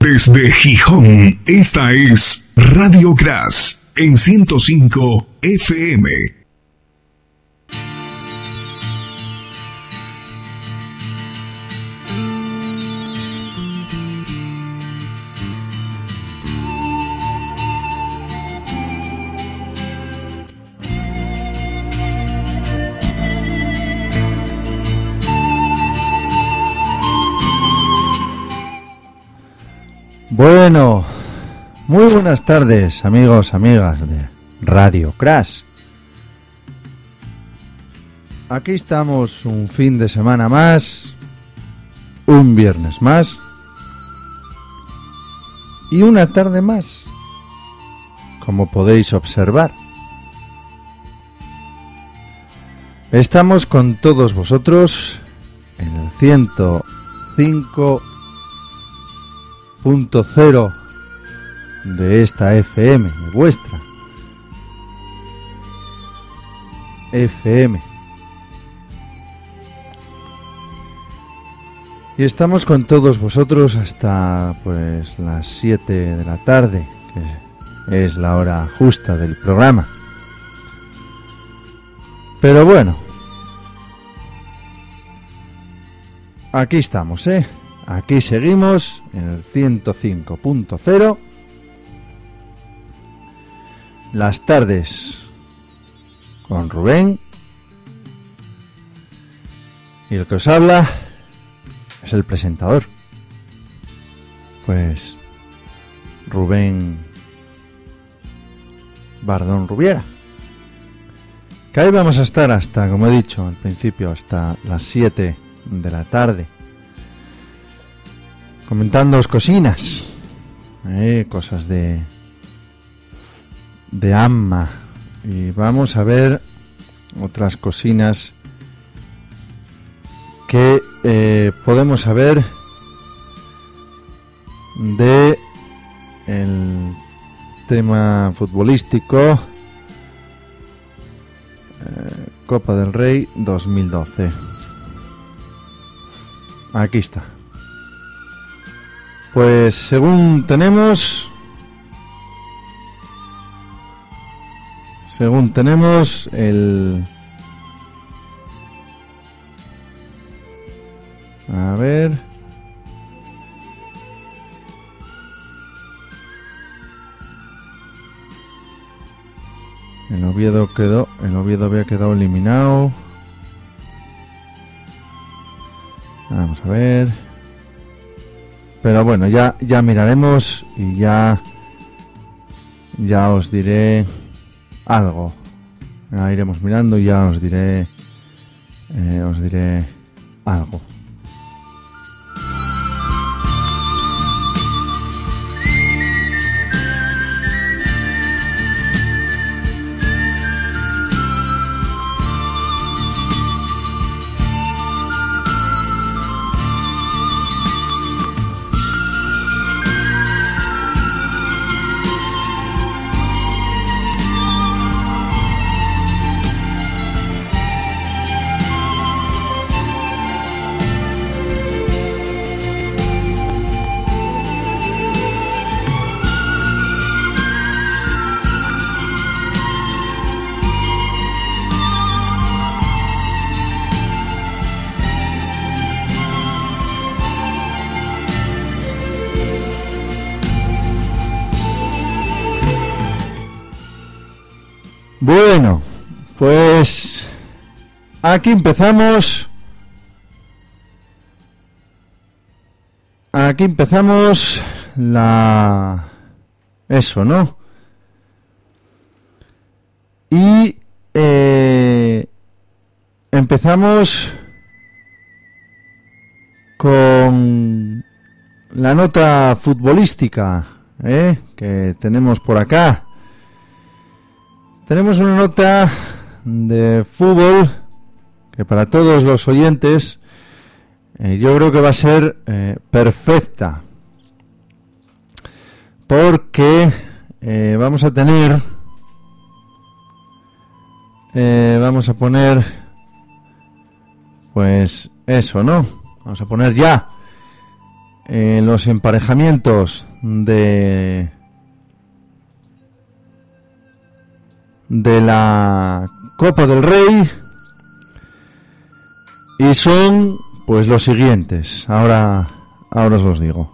Desde Gijón, esta es Radio Gras en 105 FM. Bueno, muy buenas tardes, amigos, amigas de Radio Crash. Aquí estamos un fin de semana más, un viernes más y una tarde más, como podéis observar. Estamos con todos vosotros en el 105.0 de esta FM, de vuestra FM. Y estamos con todos vosotros hasta pues las 7 de la tarde, que es la hora justa del programa. Pero bueno, aquí estamos, aquí seguimos en el 105.0. Las tardes con Rubén. Y el que os habla es el presentador. Pues Rubén Bardón Rubiera. Que ahí vamos a estar hasta, como he dicho al principio, hasta las 7 de la tarde. Comentándoos cocinas, cosas de Amma, y vamos a ver otras cocinas que podemos saber de el tema futbolístico, Copa del Rey 2012. Aquí está. Pues según tenemos el... A ver... El Oviedo había quedado eliminado. Vamos a ver... Pero bueno, ya miraremos y ya os diré algo. Ya iremos mirando y ya os diré algo. Bueno, pues aquí empezamos eso, ¿no? Y empezamos con la nota futbolística, que tenemos por acá. Tenemos una nota de fútbol que para todos los oyentes yo creo que va a ser perfecta, porque vamos a poner pues eso, ¿no? Vamos a poner ya los emparejamientos de la Copa del Rey y son pues los siguientes. Ahora os los digo.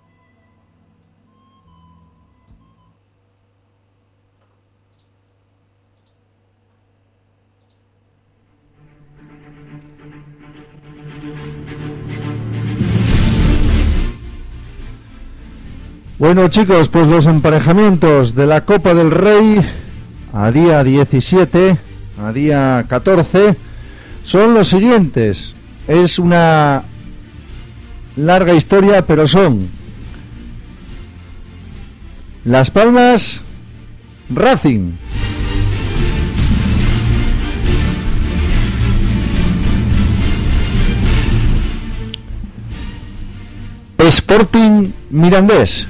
Bueno, chicos, pues los emparejamientos de la Copa del Rey a día 17, a día 14, son los siguientes. Es una larga historia, pero son Las Palmas, Racing. Sporting Mirandés.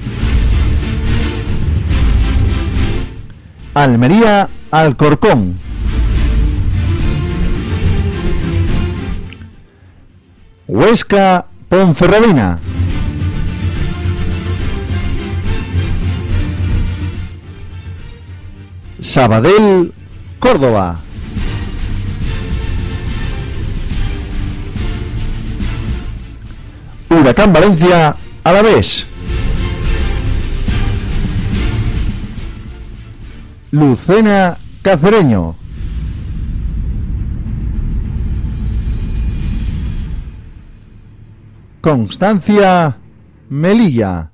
Almería Alcorcón. Huesca Ponferradina. Sabadell Córdoba. Huracán Valencia Alavés. Lucena Cacereño. Constancia Melilla.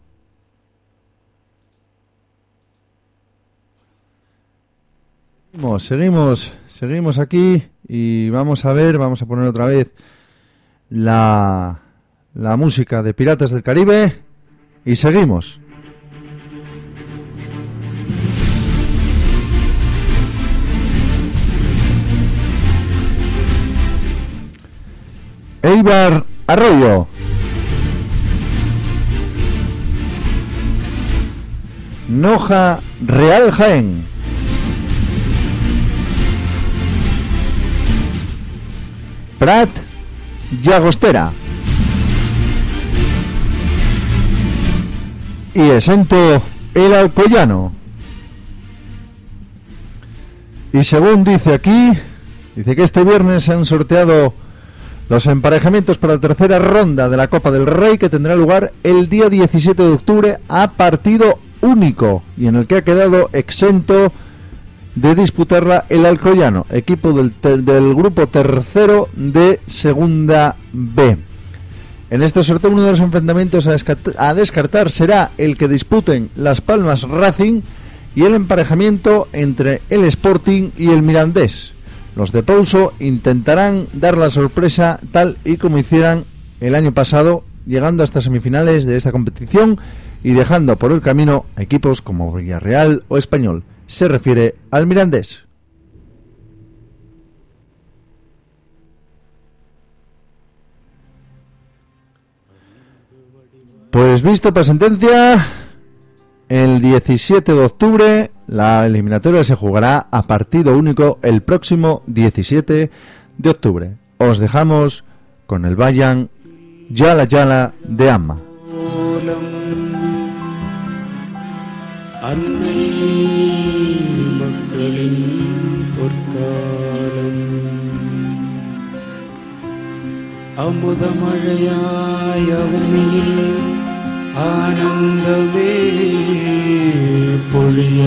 Seguimos aquí y vamos a poner otra vez la música de Piratas del Caribe y seguimos. Eibar Arroyo. Noja Real Jaén. Prat Llagostera. Y Exento el Alcoyano. Y según dice aquí, dice que este viernes se han sorteado los emparejamientos para la tercera ronda de la Copa del Rey, que tendrá lugar el día 17 de octubre a partido único y en el que ha quedado exento de disputarla el Alcoyano, equipo del grupo tercero de Segunda B. En este sorteo uno de los enfrentamientos a descartar será el que disputen Las Palmas Racing y el emparejamiento entre el Sporting y el Mirandés. Los de Pouso intentarán dar la sorpresa tal y como hicieran el año pasado, llegando hasta semifinales de esta competición y dejando por el camino a equipos como Villarreal o Español. Se refiere al Mirandés. Pues visto por sentencia, el 17 de octubre la eliminatoria se jugará a partido único el próximo 17 de octubre. Os dejamos con el Bayan Yala Yala de Amma. ആനന്ദമേ പൊഴിയ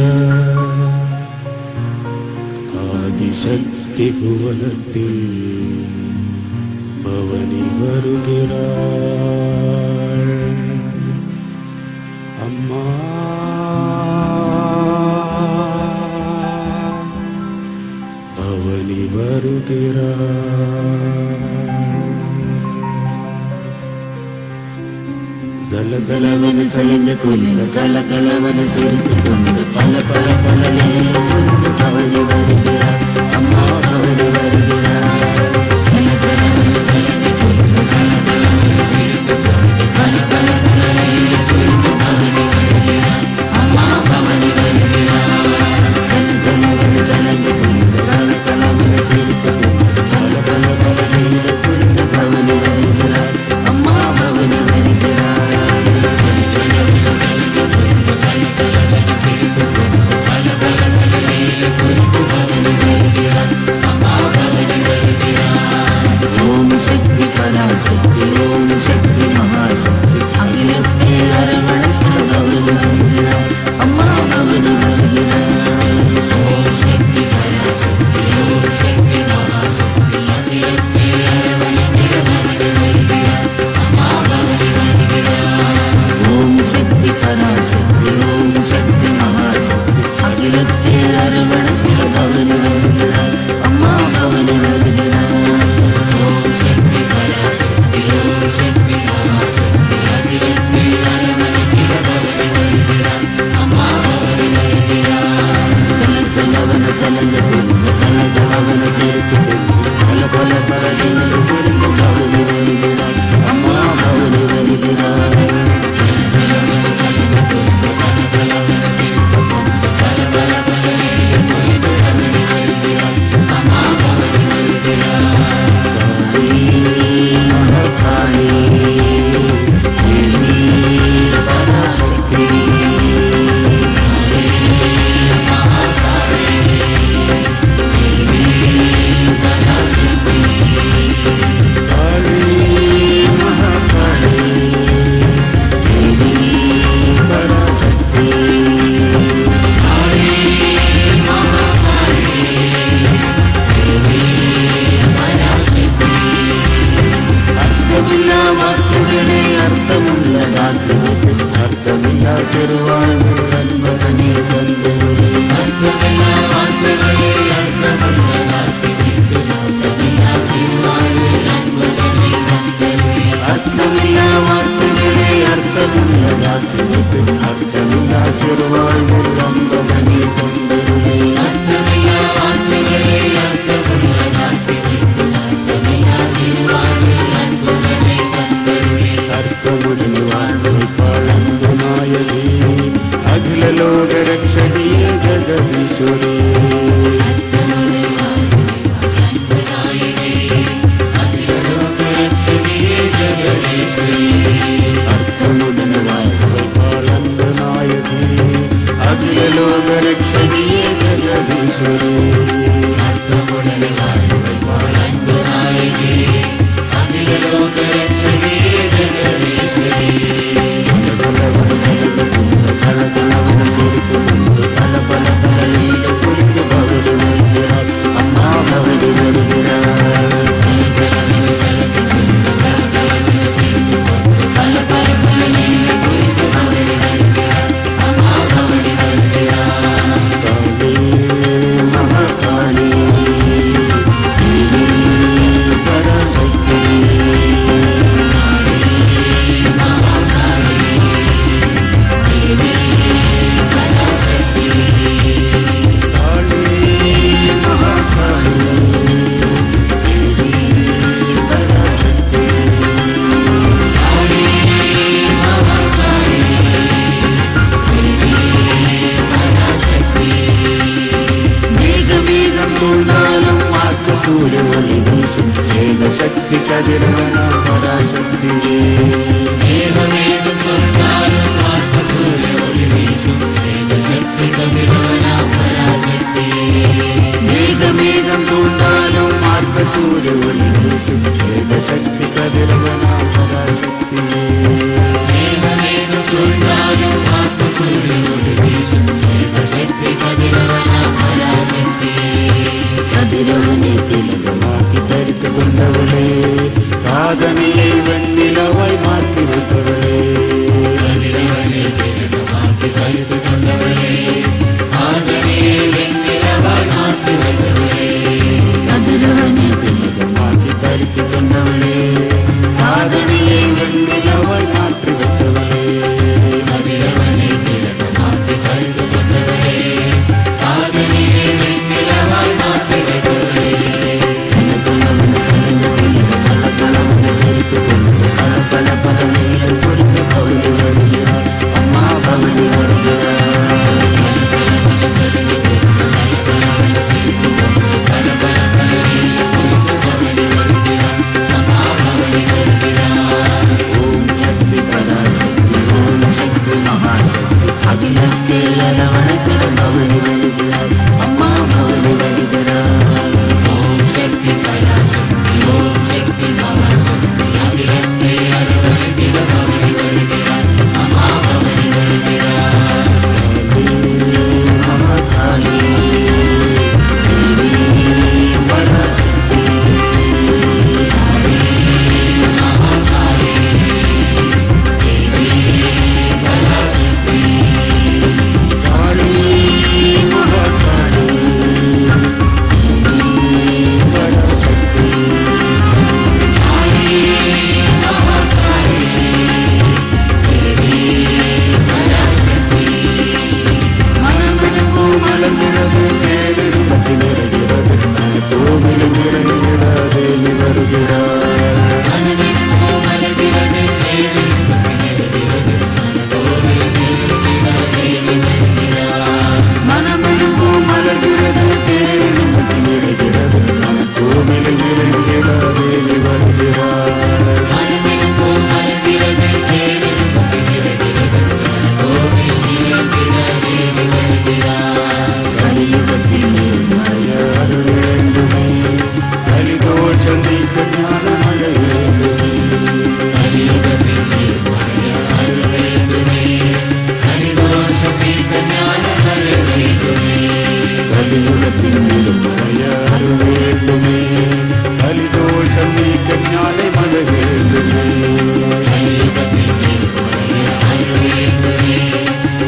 ആദിശക്തി ഭുവനത്തിൽ ഭവനി വരുகிறாள் അമ്മാ ഭവനി വരുகிறாள் Zala zala vana salanga kolanga kala kala vana sirthu kondu pala pala pala leela kondu avane varugera amma avane varugera zala zala vana salanga kolanga kala kala vana sirthu kondu pala pala pala leela kondu avane varugera amma avane varugera zala zala vana salanga kolanga kala kala vana sirthu kondu pala pala pala leela kondu avane varugera amma avane varugera சிறுவாழ்வில் அன்பதனை தந்தருளே. அர்த்தமில்லா வார்த்தைகளே அர்த்தமுள்ள சிறுவாழ்வில் அன்பதனை தந்தருளே. அர்த்தமில்லா வார்த்தைகளே அர்த்தமுள்ளதாக்கி வைத்து அர்த்தமில்லா சிறுவாழ்வில் அன்பதனை தந்தருளே. அர்த்தமில்லா வார்த்தைகளே அர்த்தமுள்ளதாக்கி வைத்து அர்த்தமில்லா சிறுவாழ்வில் அன்பதனை தந்தருளே. அர்த்தமுடன் வாழ்வைப்பாள் அன்பு நாயகி அகில லோக ரட்சகியே ஜெகதீஸ்வரி. அர்த்தமுடன் வாழ்வைப்பாள் அன்பு நாயகி அகில லோக ரட்சகியே ஜெகதீஸ்வரி. அர்த்தமுடன் வாழ்வைப்பாள் அன்பு நாயகி அகில லோக ரட்சகியே ஜெகதீஸ்வரி. சலசலவன சலகு புரிந்து சலகுலவன சிரித்து புரிந்து பல பல பல லீல புரிந்து பவடி வருகிறார் அம்மா பவடி வருகிறார். சலசலவன சலகு புரிந்து சலகுலவன சிரித்து புரிந்து பல பல பல லீல புரிந்து பவடி வருகிறார் அம்மா பவடி வருகிறார். காளி மகாகாளி தேவி பராசக்தி. சூரிய ஒளி வீசும் ஏக சக்தி கதிரவனா பராசக்தியே. மேகம் சொன்னாலும் ஆத்ம சூரிய ஒளி வீசும் ஏக சக்தி கதிரவனா பராசக்தியே. மேகம் சூழ்ந்தாலும் ஆத்ம சூரிய ஒளி வீசும் ஏக சக்தி கதிரவனா பராசக்தியே. மேகம் சூழ்ந்தாலும் ஆத்ம சூரிய ஒளி வீசும் ஏக சக்தி கதிரவனா பராசக்தியே. கதிரவனை திலகமாக்கி தரித்து கொண்டவளே காதனியை வெண்ணிலவாய் மாற்றி வைத்தவளே. கதிரவனை திலகமாக்கி தரித்து கொண்டவளே காதனியை வெண்ணிலவாய் மாற்றி வைத்தவளே. கதிரவனை திலகமாக்கி தரித்து கொண்டவளே காதனியை வெண்ணிலவாய் மாற்றி வைத்தவளே. கதிரவனை திலகமாக்கி தரித்து கொண்டவளே காதனியை வெண்ணிலவாய் மாற்றி வைத்தவளே. சலசலவன சலங்க புரிந்து கலகலவன சிரித்து கொண்டு பல பல பல நீல புரிந்து பவடி வருகிறார் அம்மா பவடி வருகிறார். சலசலவன சலங்க புரிந்து கலகலவன சிரித்து கொண்டு பல பல பல நீல புரிந்து பவடி வருகிறார் அம்மா பவடி வருகிறார். ஓம் சக்தி பராசக்தி ஓம் சக்தி மகாசக்தி அகிலத்தை அரவணைத்திட பவடி வருகிறார் அம்மா பவடி வருகிறார். ஓம் சக்தி பராசக்தி ஓம் சக்தி மகாசக்தி அகிலத்தை அரவணைத்திட பவடி வருகிறார் அம்மா பவடி வருகிறார். மகாகாளி தேவி பராசக்தி. மகாகாளி தேவி பராசக்தி. காளி மகாகாளி மலங்கிறது தேவிருப்பத்தி நிறைகிறது கோவிலும் இறங்குகிறார் தேவி வருகிறார். மனமெரும்பும் மலங்கிறது தேவிருப்பத்தி நிறைகிறது கோவிலும் இறங்குகிறார் தேவி வருகிறார். கலியுகத்தில் நீர்மறைய அருள் வேண்டுமே கலிதோஷம் நீக்க ஞான மழை வேண்டுமே. கலியுகத்தில் நீர்மறைய அருள் வேண்டுமே கலிதோஷம் நீக்க ஞான மழை வேண்டுமே. கலியுகத்தில் நீர்மறைய அருள் வேண்டுமே கலிதோஷம் நீக்க ஞான மழை வேண்டுமே. கலியுகத்தில் நீர்மறைய அருள் வேண்டுமே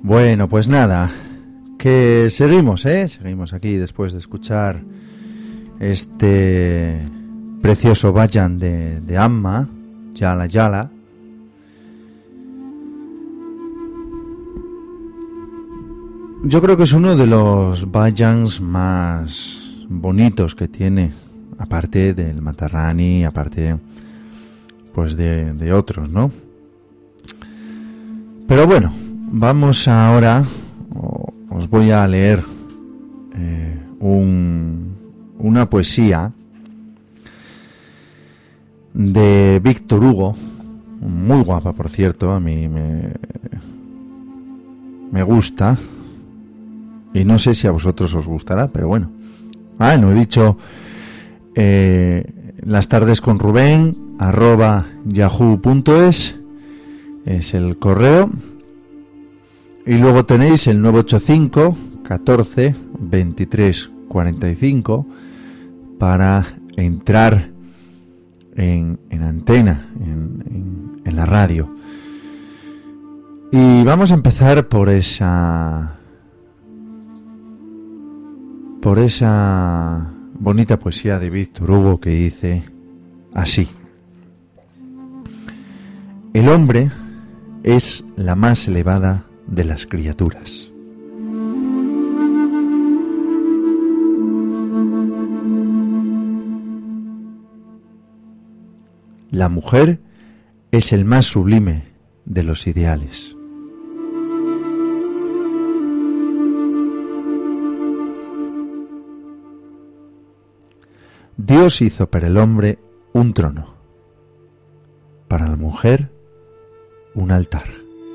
Bueno, pues nada, que seguimos, seguimos aquí después de escuchar este precioso Bhajan de Amma, Yala Yala. Yo creo que es uno de los bhajans más bonitos que tiene, aparte del Mata Rani, aparte pues de otros, ¿no? Pero bueno, vamos ahora, os voy a leer una poesía de Víctor Hugo, muy guapa por cierto, a mí me gusta. Y no sé si a vosotros os gustará, pero bueno. No he dicho las tardes con Rubén @yahoo.es es el correo. Y luego tenéis el 985 14 23 45 para entrar en antena, en la radio. Y vamos a empezar por esa bonita poesía de Víctor Hugo que dice así: el hombre es la más elevada de las criaturas. La mujer es el más sublime de los ideales. Dios hizo para el hombre un trono, para la mujer un altar.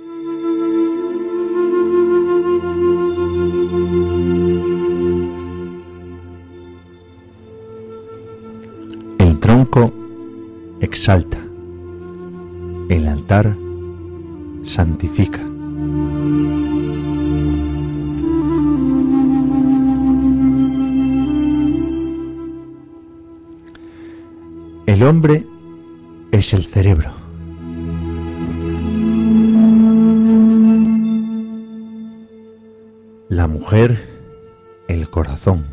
El tronco exalta, el altar santifica. El hombre es el cerebro. La mujer, el corazón.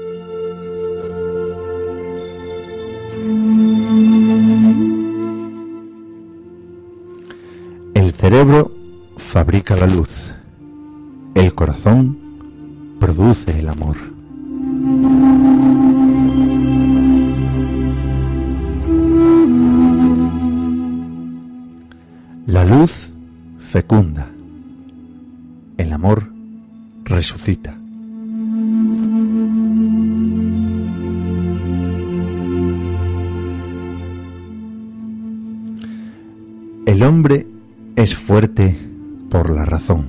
El cerebro fabrica la luz. El corazón produce el amor. La luz fecunda, el amor resucita. El hombre es fuerte por la razón.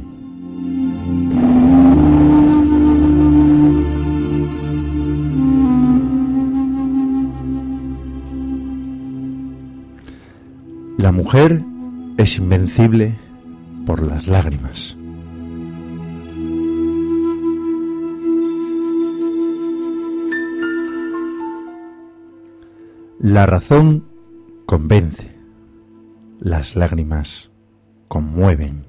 La mujer es invencible por las lágrimas. La razón convence, las lágrimas conmueven.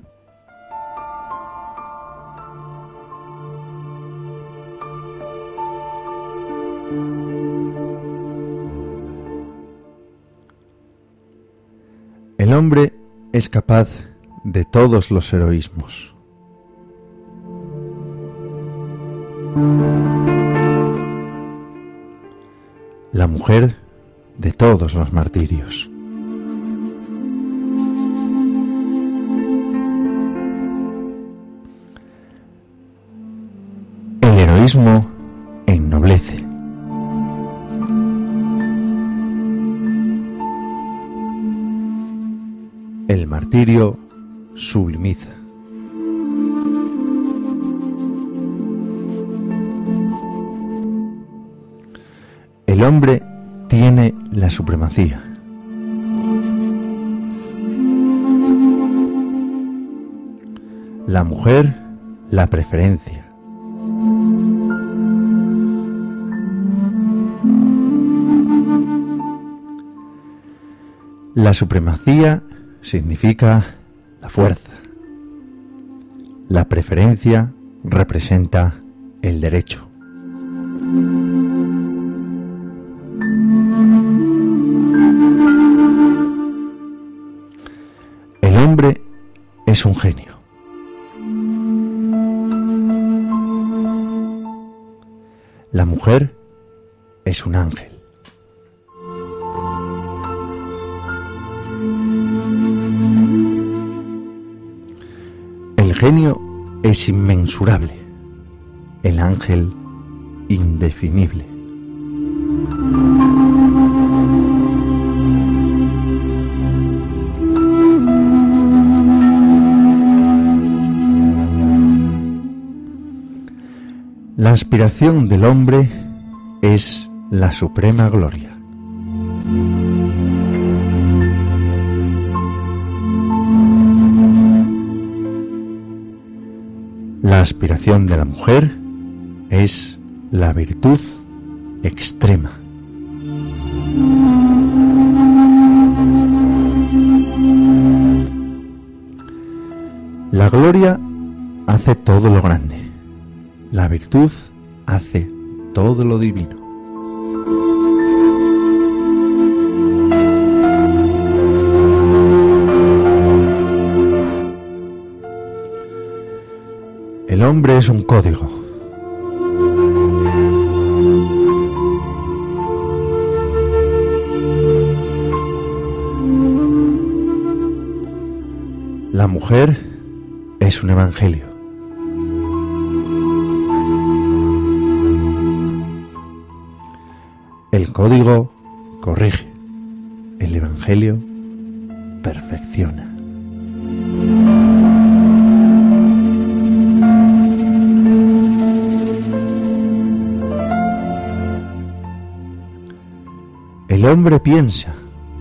El hombre es capaz de todos los heroísmos. La mujer de todos los martirios. El heroísmo ennoblece. El martirio sublimiza. El hombre tiene la supremacía. La mujer la preferencia. La supremacía significa la fuerza. La preferencia representa el derecho. El hombre es un genio. La mujer es un ángel. El genio es inmensurable, el ángel indefinible. La aspiración del hombre es la suprema gloria. La aspiración de la mujer es la virtud extrema. La gloria hace todo lo grande. La virtud hace todo lo divino. El hombre es un código. La mujer es un evangelio. El código corrige, el evangelio perfecciona. El hombre piensa,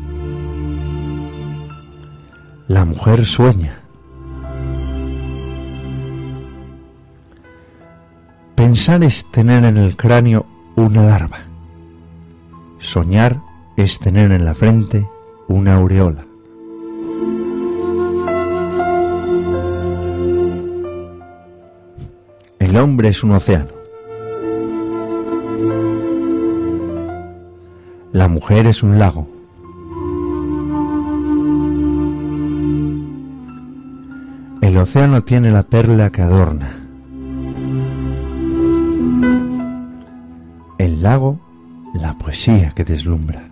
la mujer sueña. Pensar es tener en el cráneo una larva. Soñar es tener en la frente una aureola. El hombre es un océano. La mujer es un lago. El océano tiene la perla que adorna. El lago, la poesía que deslumbra.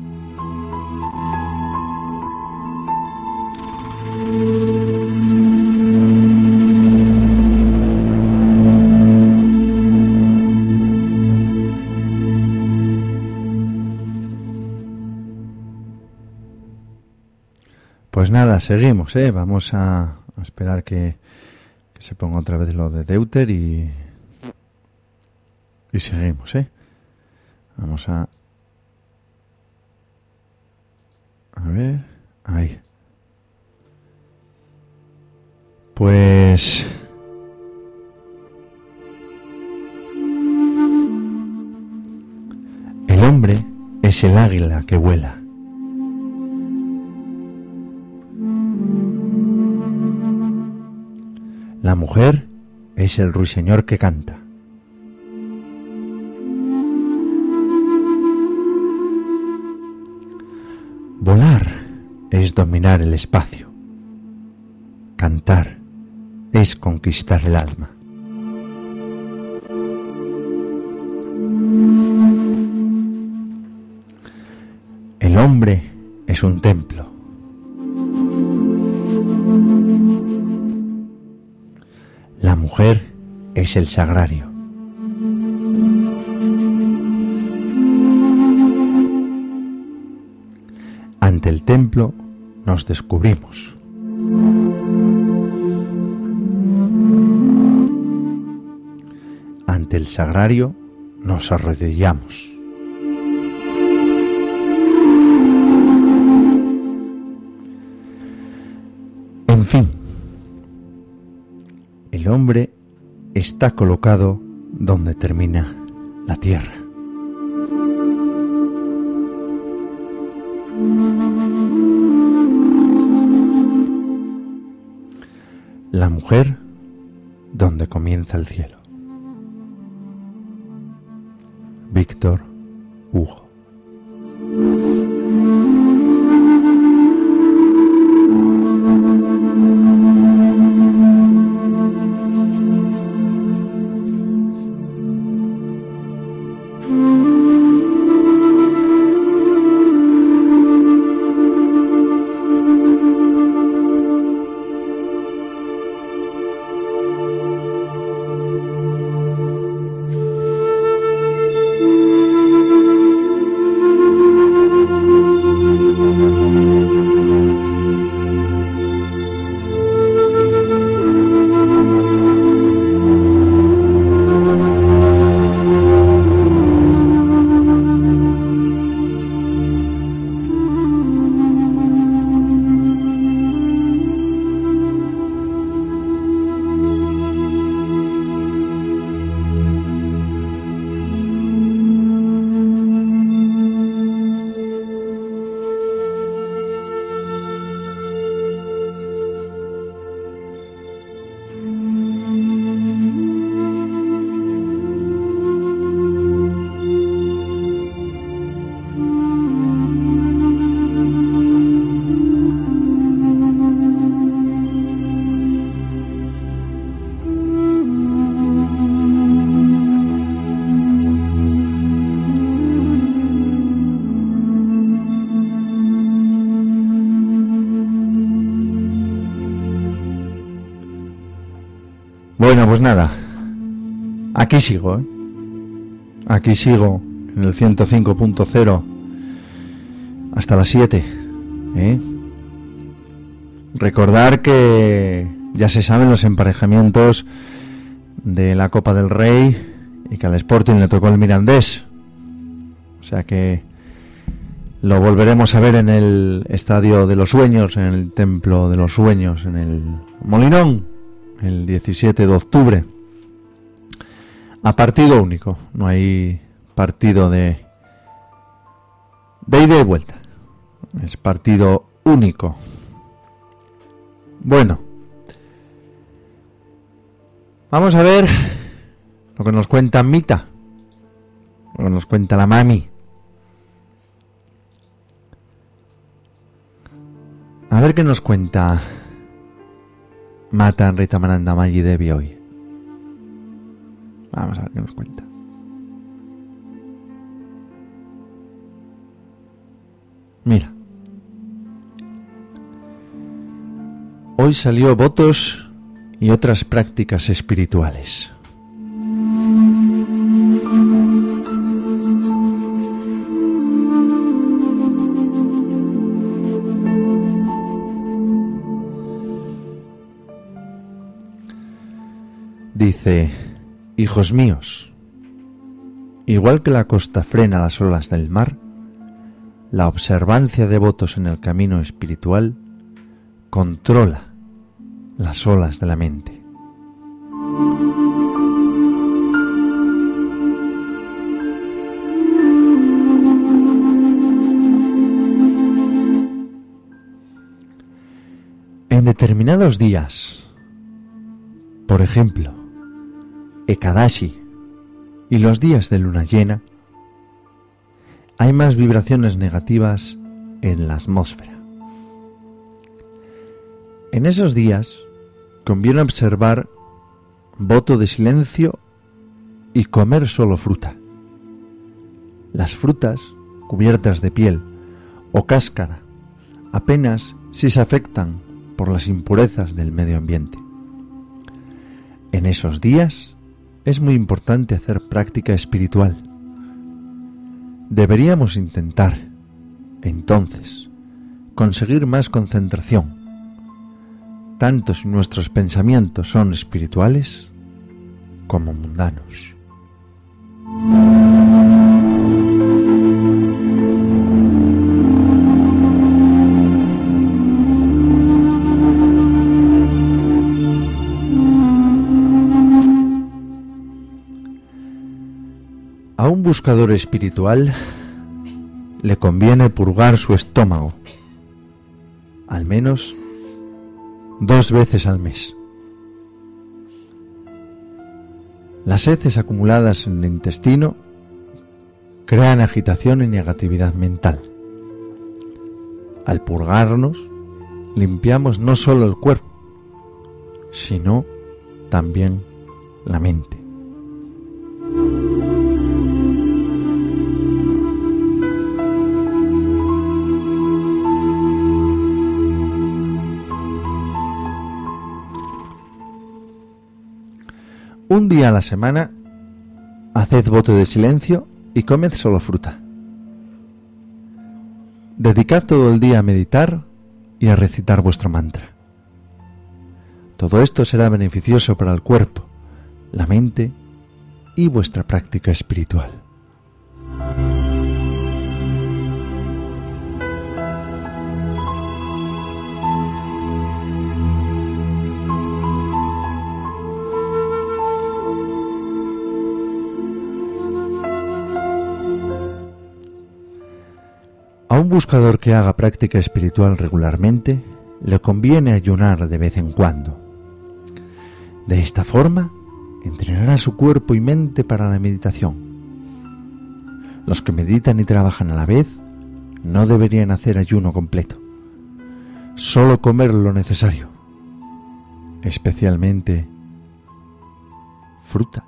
Pues nada, seguimos, vamos a esperar que se ponga otra vez lo de Deuter y seguimos, Vamos a ver, ahí. Pues el hombre es el águila que vuela. La mujer es el ruiseñor que canta. Volar es dominar el espacio. Cantar es conquistar el alma. El hombre es un templo. La mujer es el sagrario. Ante el templo nos descubrimos. Ante el sagrario nos arrodillamos. En fin, el hombre está colocado donde termina la tierra. La mujer donde comienza el cielo. Víctor Hugo. Bueno, pues nada, aquí sigo, Aquí sigo en el 105.0 hasta las 7, Recordar que ya se saben los emparejamientos de la Copa del Rey y que al Sporting le tocó el Mirandés. O sea que lo volveremos a ver en el Estadio de los Sueños, en el Templo de los Sueños, en el Molinón, el 17 de octubre. A partido único, no hay partido de ida y vuelta. Es partido único. Bueno, vamos a ver lo que nos cuenta Mita, lo que nos cuenta la mami. A ver qué nos cuenta Mata Rita Mananda Maggi Devi hoy. Vamos a ver qué nos cuenta. Mira. Hoy salió votos y otras prácticas espirituales. Dice: hijos míos, igual que la costa frena las olas del mar, la observancia de votos en el camino espiritual controla las olas de la mente. En determinados días, por ejemplo, Ekadashi y los días de luna llena, hay más vibraciones negativas en la atmósfera. En esos días conviene observar voto de silencio y comer solo fruta. Las frutas cubiertas de piel o cáscara apenas si se afectan por las impurezas del medio ambiente. En esos días es muy importante hacer práctica espiritual. Deberíamos intentar, entonces, conseguir más concentración, tanto si nuestros pensamientos son espirituales como mundanos. A un buscador espiritual le conviene purgar su estómago, al menos 2 veces al mes. Las heces acumuladas en el intestino crean agitación y negatividad mental. Al purgarnos, limpiamos no solo el cuerpo, sino también la mente. Un día a la semana, haced voto de silencio y comed solo fruta. Dedicad todo el día a meditar y a recitar vuestro mantra. Todo esto será beneficioso para el cuerpo, la mente y vuestra práctica espiritual. A un buscador que haga práctica espiritual regularmente, le conviene ayunar de vez en cuando. De esta forma, entrenará su cuerpo y mente para la meditación. Los que meditan y trabajan a la vez no deberían hacer ayuno completo, solo comer lo necesario, especialmente fruta.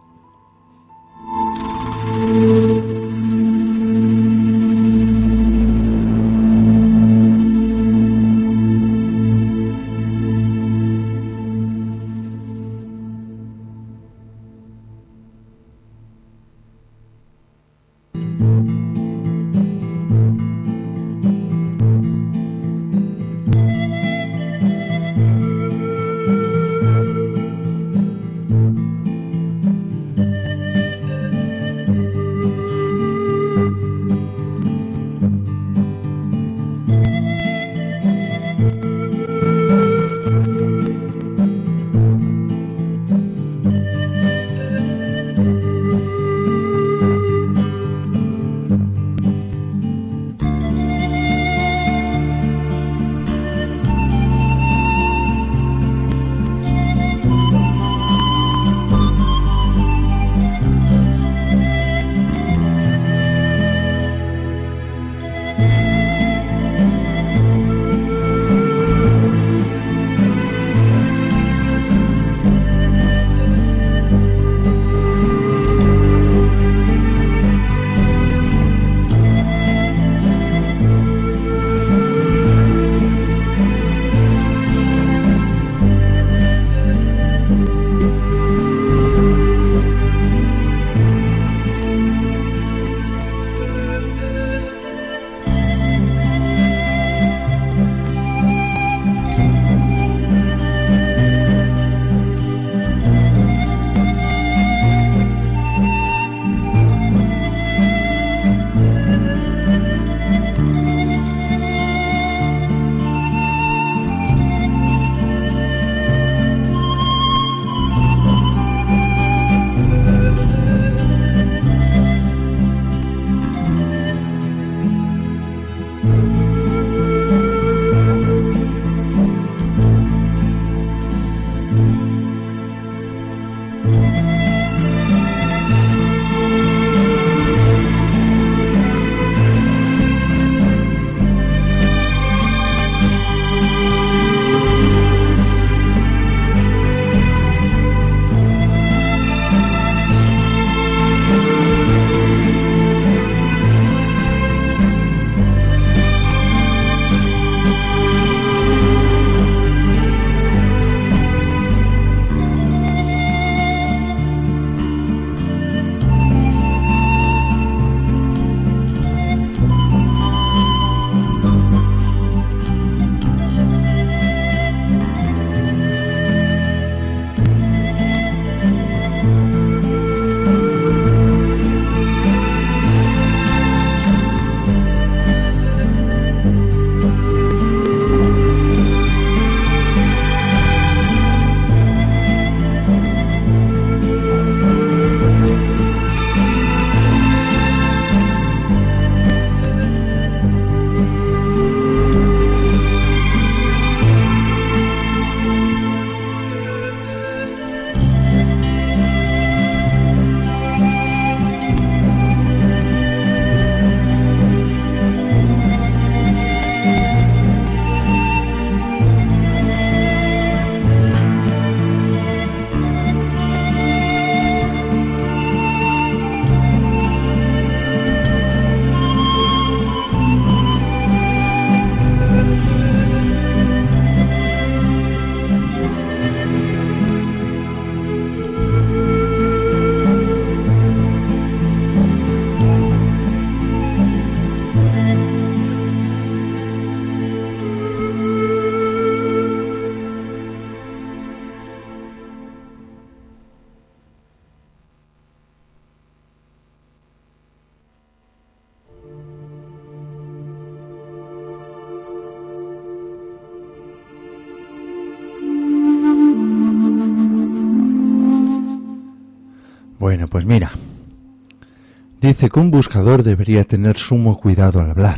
Bueno, pues mira, dice que un buscador debería tener sumo cuidado al hablar.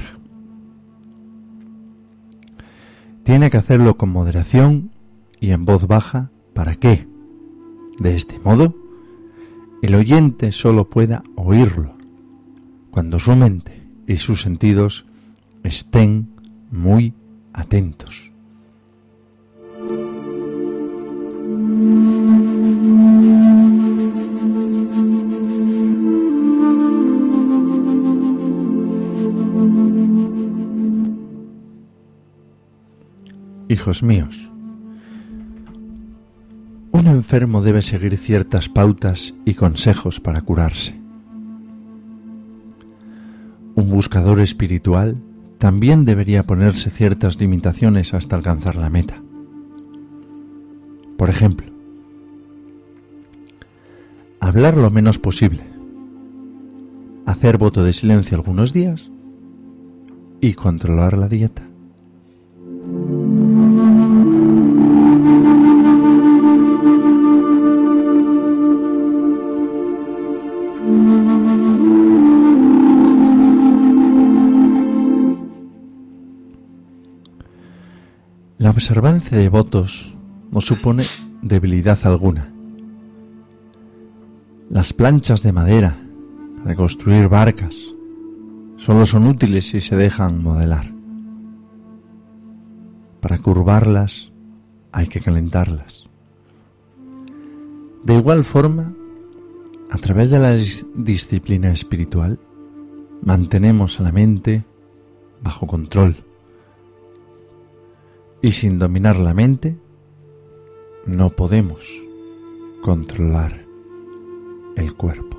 Tiene que hacerlo con moderación y en voz baja. ¿Para qué? De este modo, el oyente solo pueda oírlo cuando su mente y sus sentidos estén muy atentos. Hijos míos, un enfermo debe seguir ciertas pautas y consejos para curarse. Un buscador espiritual también debería ponerse ciertas limitaciones hasta alcanzar la meta. Por ejemplo, hablar lo menos posible, hacer voto de silencio algunos días y controlar la dieta. La observancia de votos no supone debilidad alguna. Las planchas de madera para construir barcas solo son útiles si se dejan modelar. Para curvarlas hay que calentarlas. De igual forma, a través de la disciplina espiritual, mantenemos a la mente bajo control. Y sin dominar la mente, no podemos controlar el cuerpo.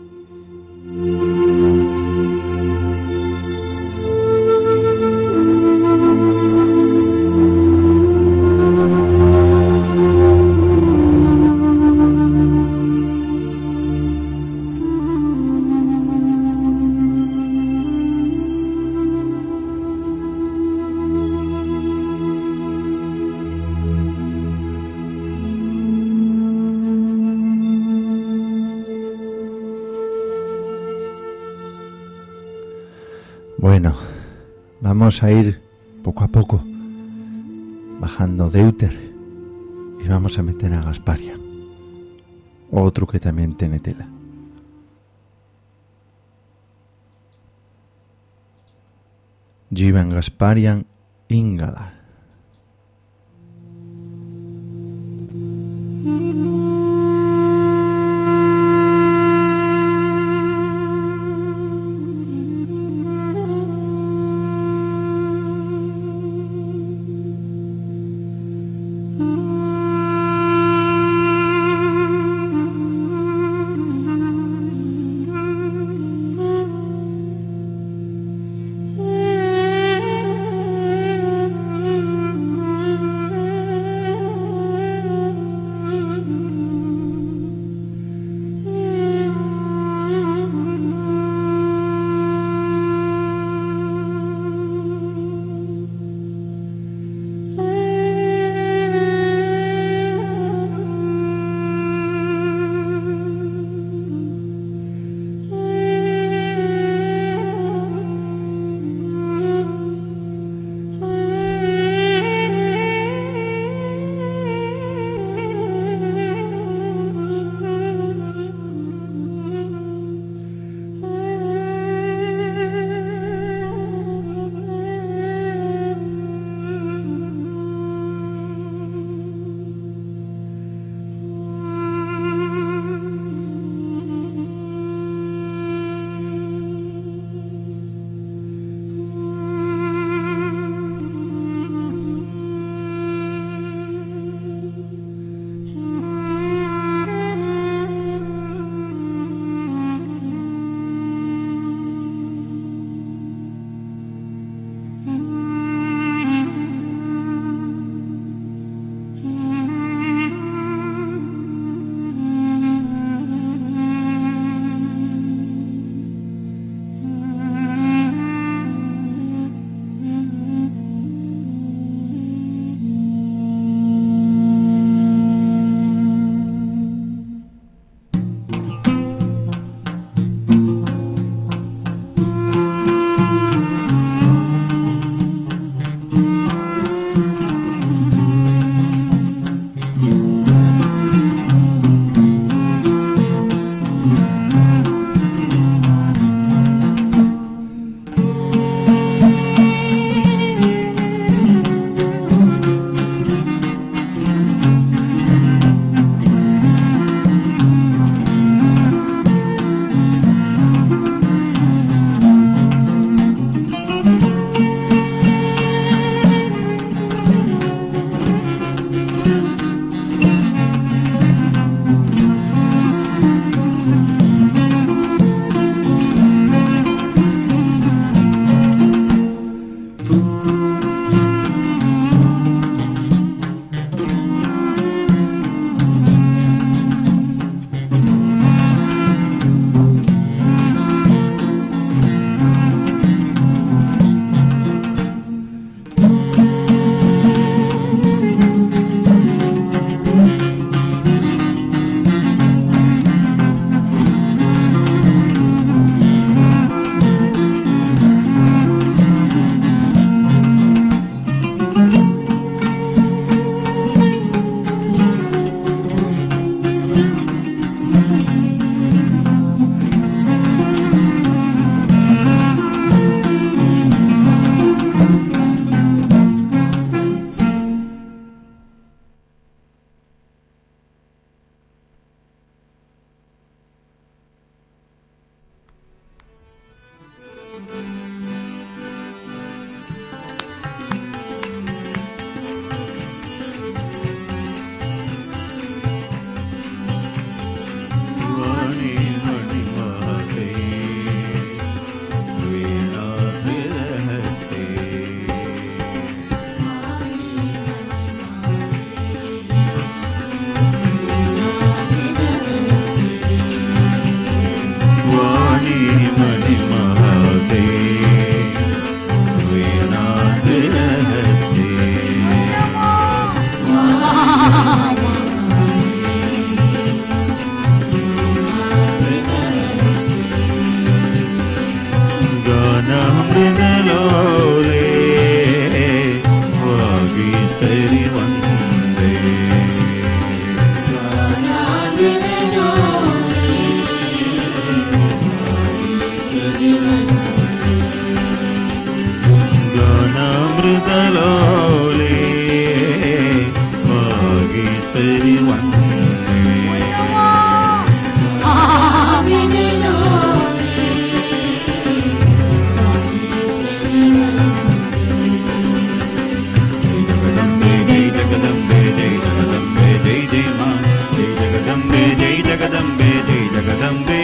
Bueno, vamos a ir poco a poco bajando Deuter y vamos a meter a Gasparian, otro que también tiene tela. Jivan Gasparian Ingala.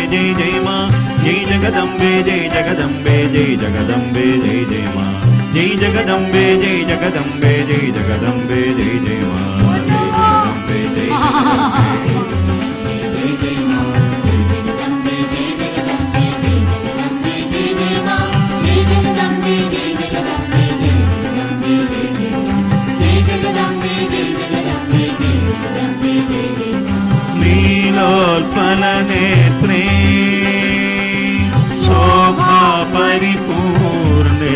jai jai ma, jai Jagadambe, jai Jagadambe, jai Jagadambe, jai jai ma, jai Jagadambe, jai Jagadambe, jai Jagadambe, jai jai ma, jai Jagadambe, jai नीलोत्पलनेत्रे शोभा परिपूर्णे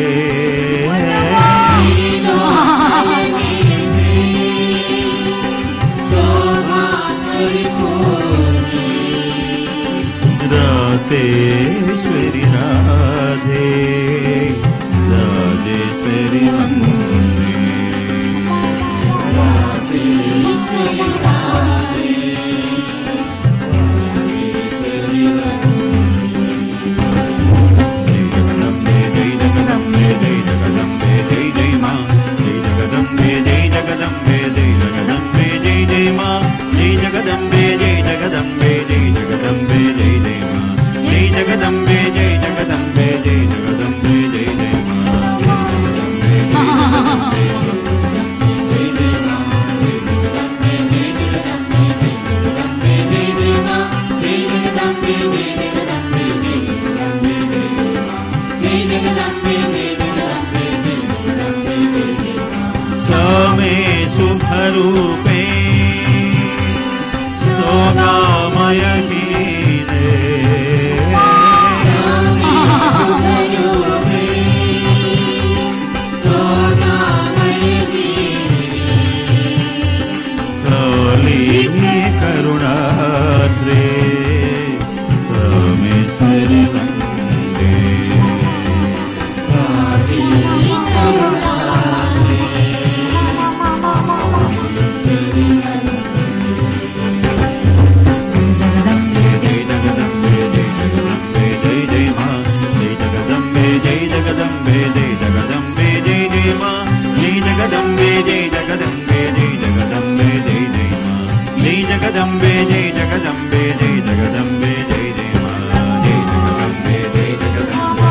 राधेश्वरी राधे राजेश्वरी वन्दे राधेश्वरी राधे रूपे सोनामय हीने काली करुणाद्रे रामेश्वरी वन्दे Jagadambe, Jai Jagadambe, Jai Jagadambe, Jai Jai Ma, Jai Jagadambe, Jai Jagadambe,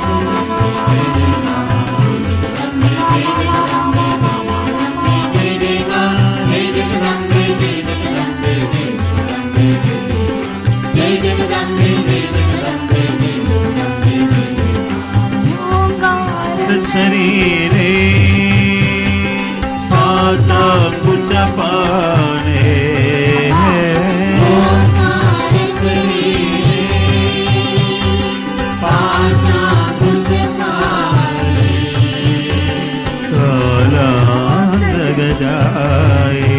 शरीरे आसा कुछ पाने जाए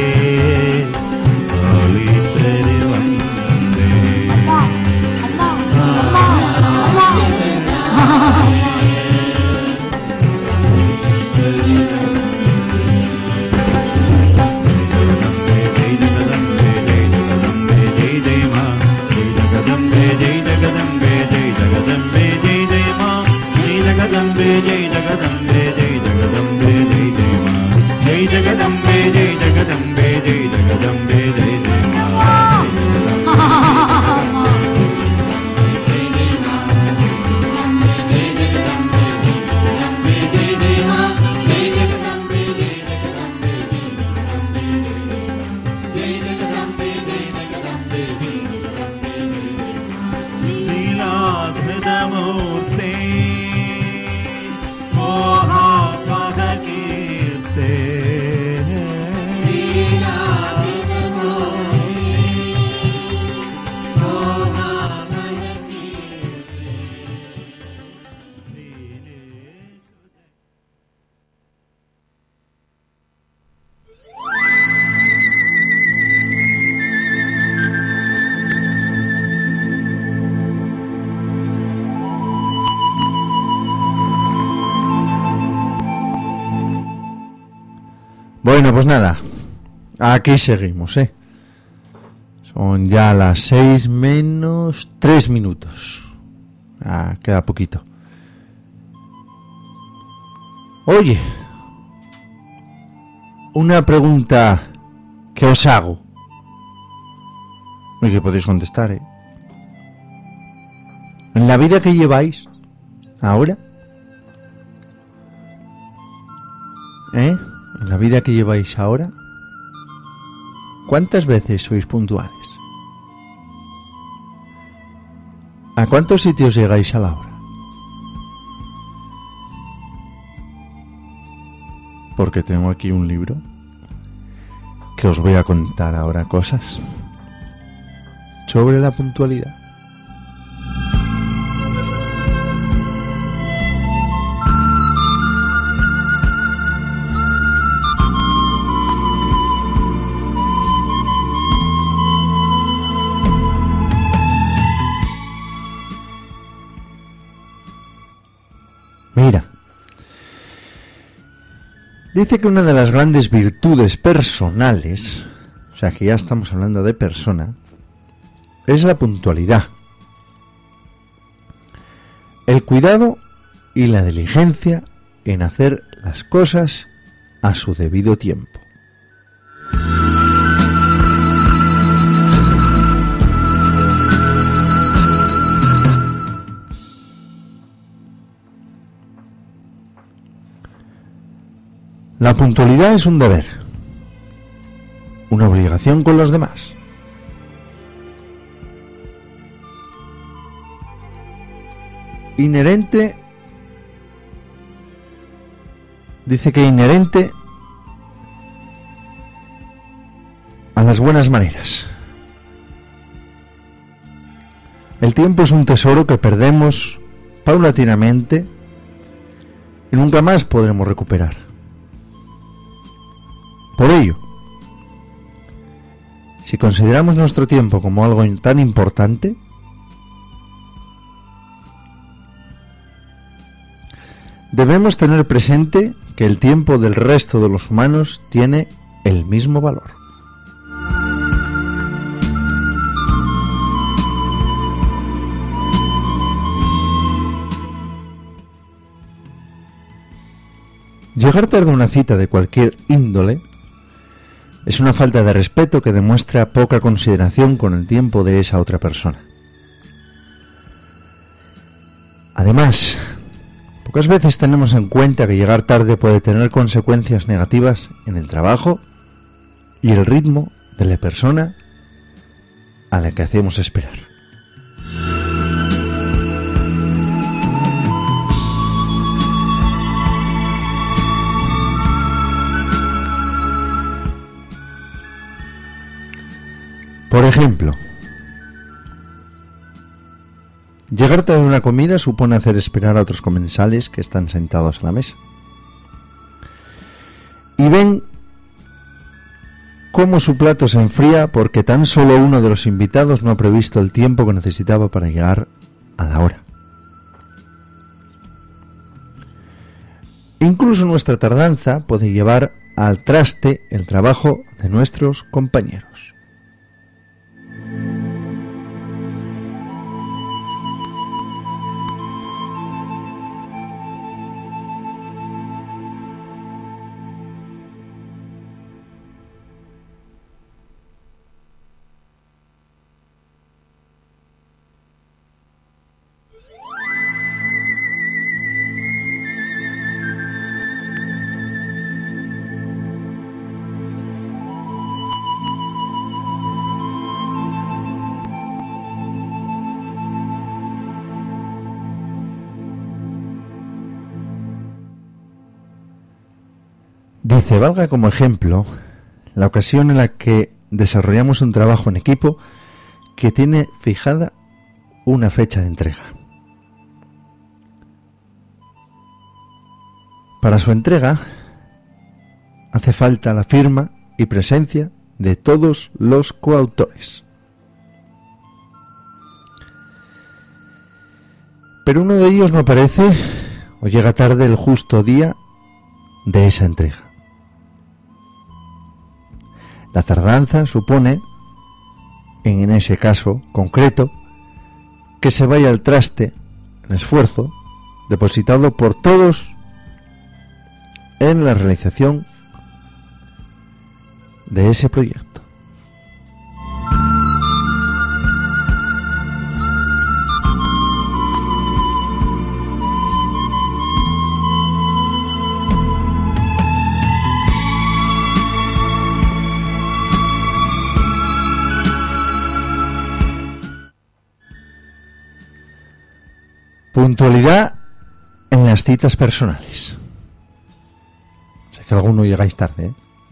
काली तेरे वंदे Jagadambe, Jai Jagadambe, Jai Jagadambe, Jai Jai Ma, Jai Jagadambe, Jai Jagadambe, Jai Jagadambe, Jai Jai Ma. Jai Jagadambe, Jai Jagadambe, Jai Jagadambe, Jai Jai Ma. Leela-Dhamurte, Moha-Padakirte. Bueno, pues nada, aquí seguimos, Son ya las 6 menos 3 minutos. Queda poquito. Oye, una pregunta que os hago y que podéis contestar, En la vida que lleváis ahora, en la vida que lleváis ahora, ¿cuántas veces sois puntuales? ¿A cuántos sitios llegáis a la hora? Porque tengo aquí un libro que os voy a contar ahora cosas sobre la puntualidad. Mira, dice que una de las grandes virtudes personales, o sea que ya estamos hablando de persona, es la puntualidad, el cuidado y la diligencia en hacer las cosas a su debido tiempo. La puntualidad es un deber, una obligación con los demás. Inherente, dice que inherente a las buenas maneras. El tiempo es un tesoro que perdemos paulatinamente y nunca más podremos recuperar. Por ello, si consideramos nuestro tiempo como algo tan importante, debemos tener presente que el tiempo del resto de los humanos tiene el mismo valor. Llegar tarde a una cita de cualquier índole es una falta de respeto que demuestra poca consideración con el tiempo de esa otra persona. Además, pocas veces tenemos en cuenta que llegar tarde puede tener consecuencias negativas en el trabajo y el ritmo de la persona a la que hacemos esperar. Por ejemplo, llegar tarde a una comida supone hacer esperar a otros comensales que están sentados a la mesa. Y ven cómo su plato se enfría porque tan solo uno de los invitados no ha previsto el tiempo que necesitaba para llegar a la hora. Incluso nuestra tardanza puede llevar al traste el trabajo de nuestros compañeros. Dice, valga como ejemplo la ocasión en la que desarrollamos un trabajo en equipo que tiene fijada una fecha de entrega. Para su entrega hace falta la firma y presencia de todos los coautores. Pero uno de ellos no aparece o llega tarde el justo día de esa entrega. La tardanza supone, en ese caso concreto, que se vaya al traste el esfuerzo depositado por todos en la realización de ese proyecto. Puntualidad en las citas personales. Sé que alguno llegáis tarde, ¿eh?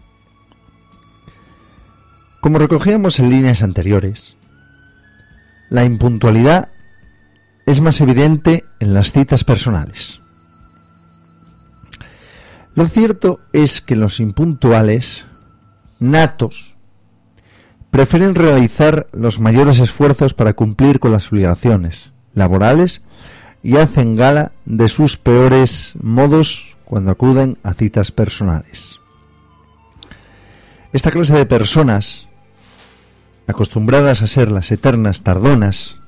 Como recogíamos en líneas anteriores, la impuntualidad es más evidente en las citas personales. Lo cierto es que los impuntuales, natos, prefieren realizar los mayores esfuerzos para cumplir con las obligaciones laborales y hacen gala de sus peores modos cuando acuden a citas personales. Esta clase de personas, acostumbradas a ser las eternas tardonas,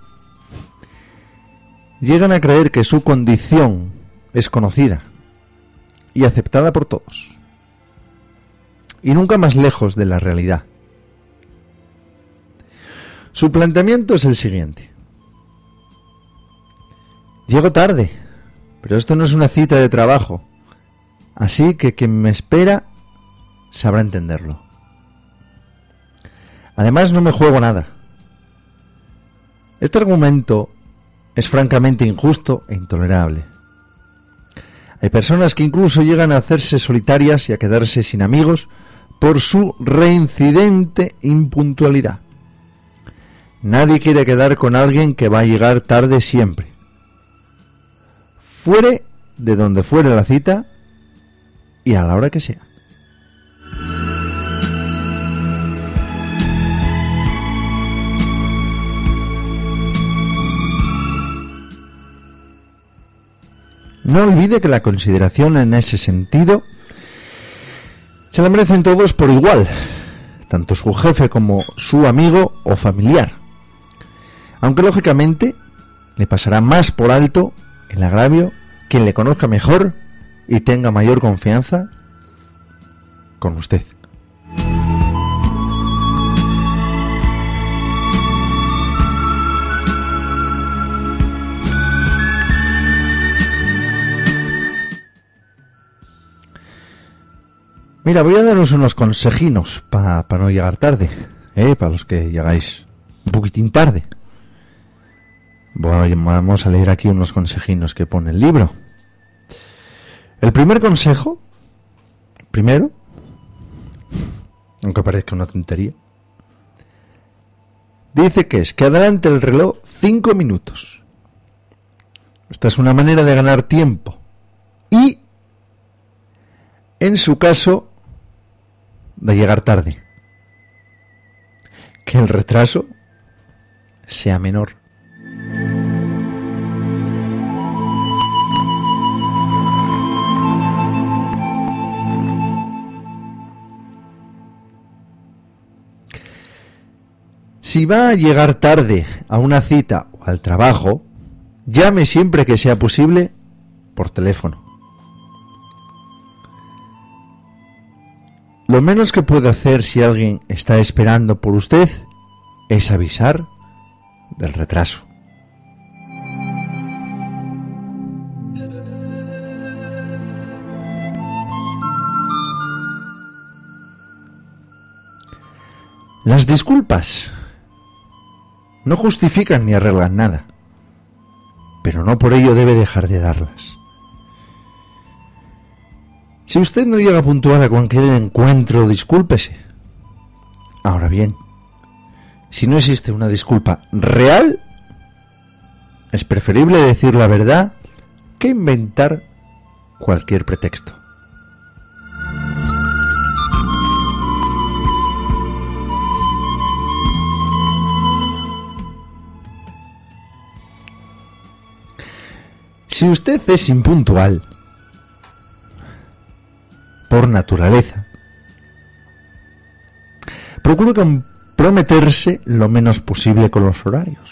llegan a creer que su condición es conocida y aceptada por todos, y nunca más lejos de la realidad. Su planteamiento es el siguiente: llego tarde, pero esto no es una cita de trabajo, así que quien me espera sabrá entenderlo. Además, no me juego nada. Este argumento es francamente injusto e intolerable. Hay personas que incluso llegan a hacerse solitarias y a quedarse sin amigos por su reincidente impuntualidad. Nadie quiere quedar con alguien que va a llegar tarde siempre. Fuere de donde fuere la cita y a la hora que sea. No olvide que la consideración en ese sentido se la merecen todos por igual, tanto su jefe como su amigo o familiar. Aunque lógicamente le pasará más por alto el agravio quien le conozca mejor y tenga mayor confianza con usted. Mira, voy a daros unos consejinos para no llegar tarde, para los que llegáis un poquitín tarde. Vamos a leer aquí unos consejinos que pone el libro. El primer consejo, aunque parezca una tontería, dice que es que adelante el reloj 5 minutos. Esta es una manera de ganar tiempo y, en su caso, de llegar tarde, que el retraso sea menor. Si va a llegar tarde a una cita o al trabajo, llame siempre que sea posible por teléfono. Lo menos que puede hacer si alguien está esperando por usted es avisar del retraso. Las disculpas no justifican ni arreglan nada, pero no por ello debe dejar de darlas. Si usted no llega puntual a cualquier encuentro, discúlpese. Ahora bien, si no existe una disculpa real, es preferible decir la verdad que inventar cualquier pretexto. Si usted es impuntual por naturaleza, procure comprometerse lo menos posible con los horarios.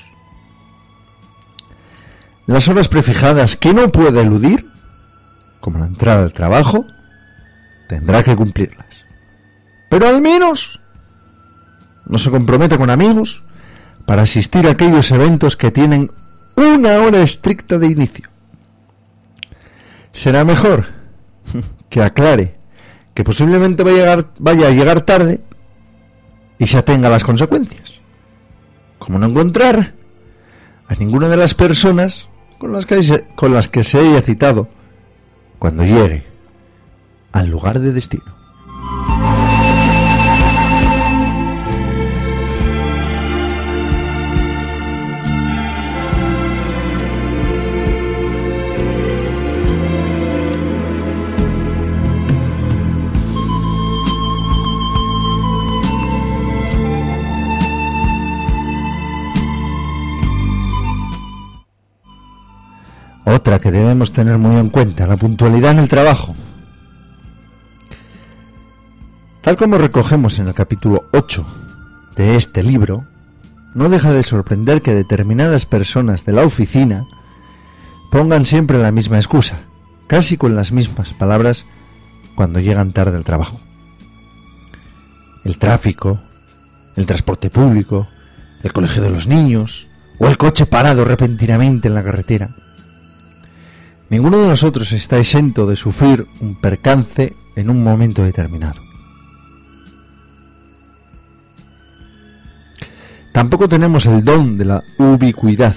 Las horas prefijadas que no pueda eludir, como la entrada al trabajo, tendrá que cumplirlas. Pero al menos no se comprometa con amigos para asistir a aquellos eventos que tienen una hora estricta de inicio. Será mejor que aclare que posiblemente vaya a llegar tarde y se atenga a las consecuencias, como no encontrar a ninguna de las personas con las que se haya citado cuando llegue al lugar de destino. Otra que debemos tener muy en cuenta, la puntualidad en el trabajo. Tal como recogemos en el capítulo 8 de este libro, no deja de sorprender que determinadas personas de la oficina pongan siempre la misma excusa, casi con las mismas palabras, cuando llegan tarde al trabajo. El tráfico, el transporte público, el colegio de los niños o el coche parado repentinamente en la carretera. Ninguno de nosotros está exento de sufrir un percance en un momento determinado. Tampoco tenemos el don de la ubicuidad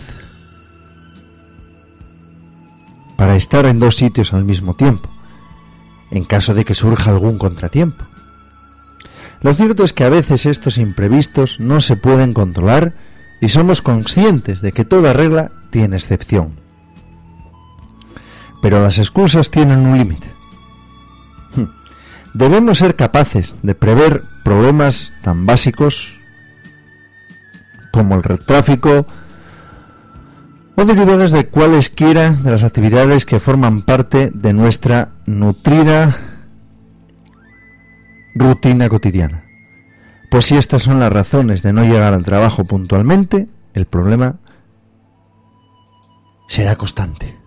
para estar en dos sitios al mismo tiempo, en caso de que surja algún contratiempo. Lo cierto es que a veces estos imprevistos no se pueden controlar y somos conscientes de que toda regla tiene excepción. Pero las excusas tienen un límite. Debemos ser capaces de prever problemas tan básicos como el tráfico o derivadas de cualesquiera de las actividades que forman parte de nuestra nutrida rutina cotidiana. Pues si estas son las razones de no llegar al trabajo puntualmente, el problema será constante.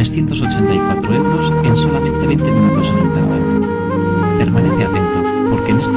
384 euros en solamente 20 minutos en internet. Permanece atento, porque en esta...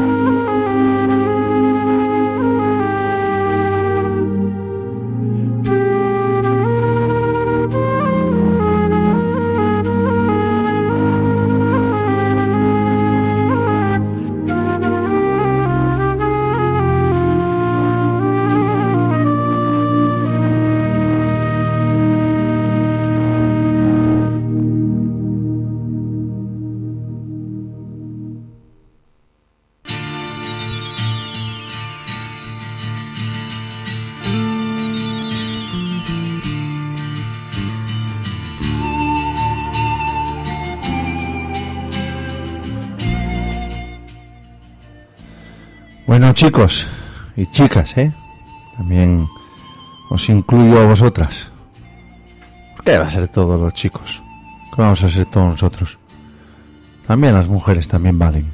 Bueno, chicos y chicas, también os incluyo a vosotras. ¿Por qué va a ser todos los chicos? ¿Qué vamos a ser todos nosotros? También las mujeres también valen.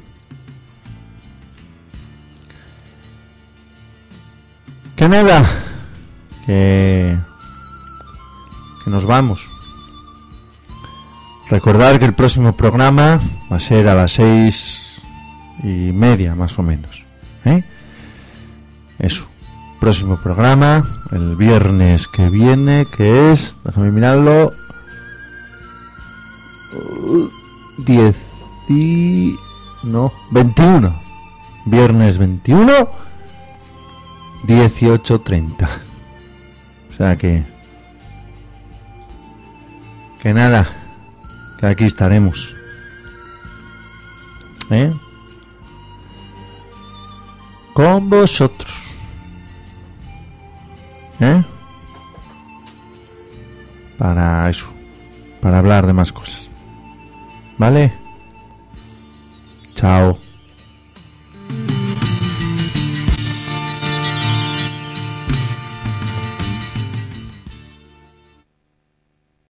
Que nada, que nos vamos. Recordar que el próximo programa va a ser a las 6:30 más o menos. Eso, próximo programa el viernes que viene, que es, déjame mirarlo, 21, viernes 21, 18:30. O sea que nada, que aquí estaremos, con vosotros, para eso, para hablar de más cosas, ¿vale? Chao.